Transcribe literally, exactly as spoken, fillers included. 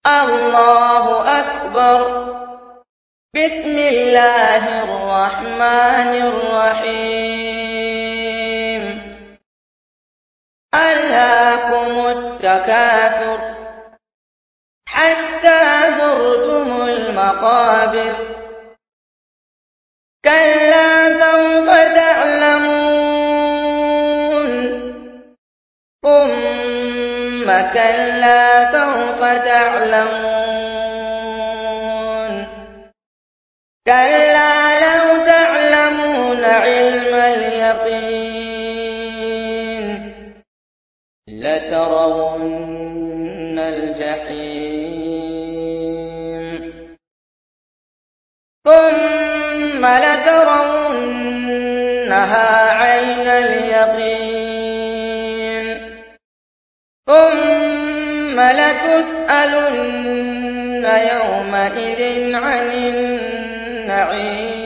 الله أكبر. بسم الله الرحمن الرحيم. ألهاكم التكاثر حتى زرتم المقابر. كلا سوف تعلمون ثم كلا سوف تعلمون. كلا لو تعلمون علم اليقين لترون الجحيم ثم لترونها عين اليقين ثم لتسألن يومئذ عن النعيم.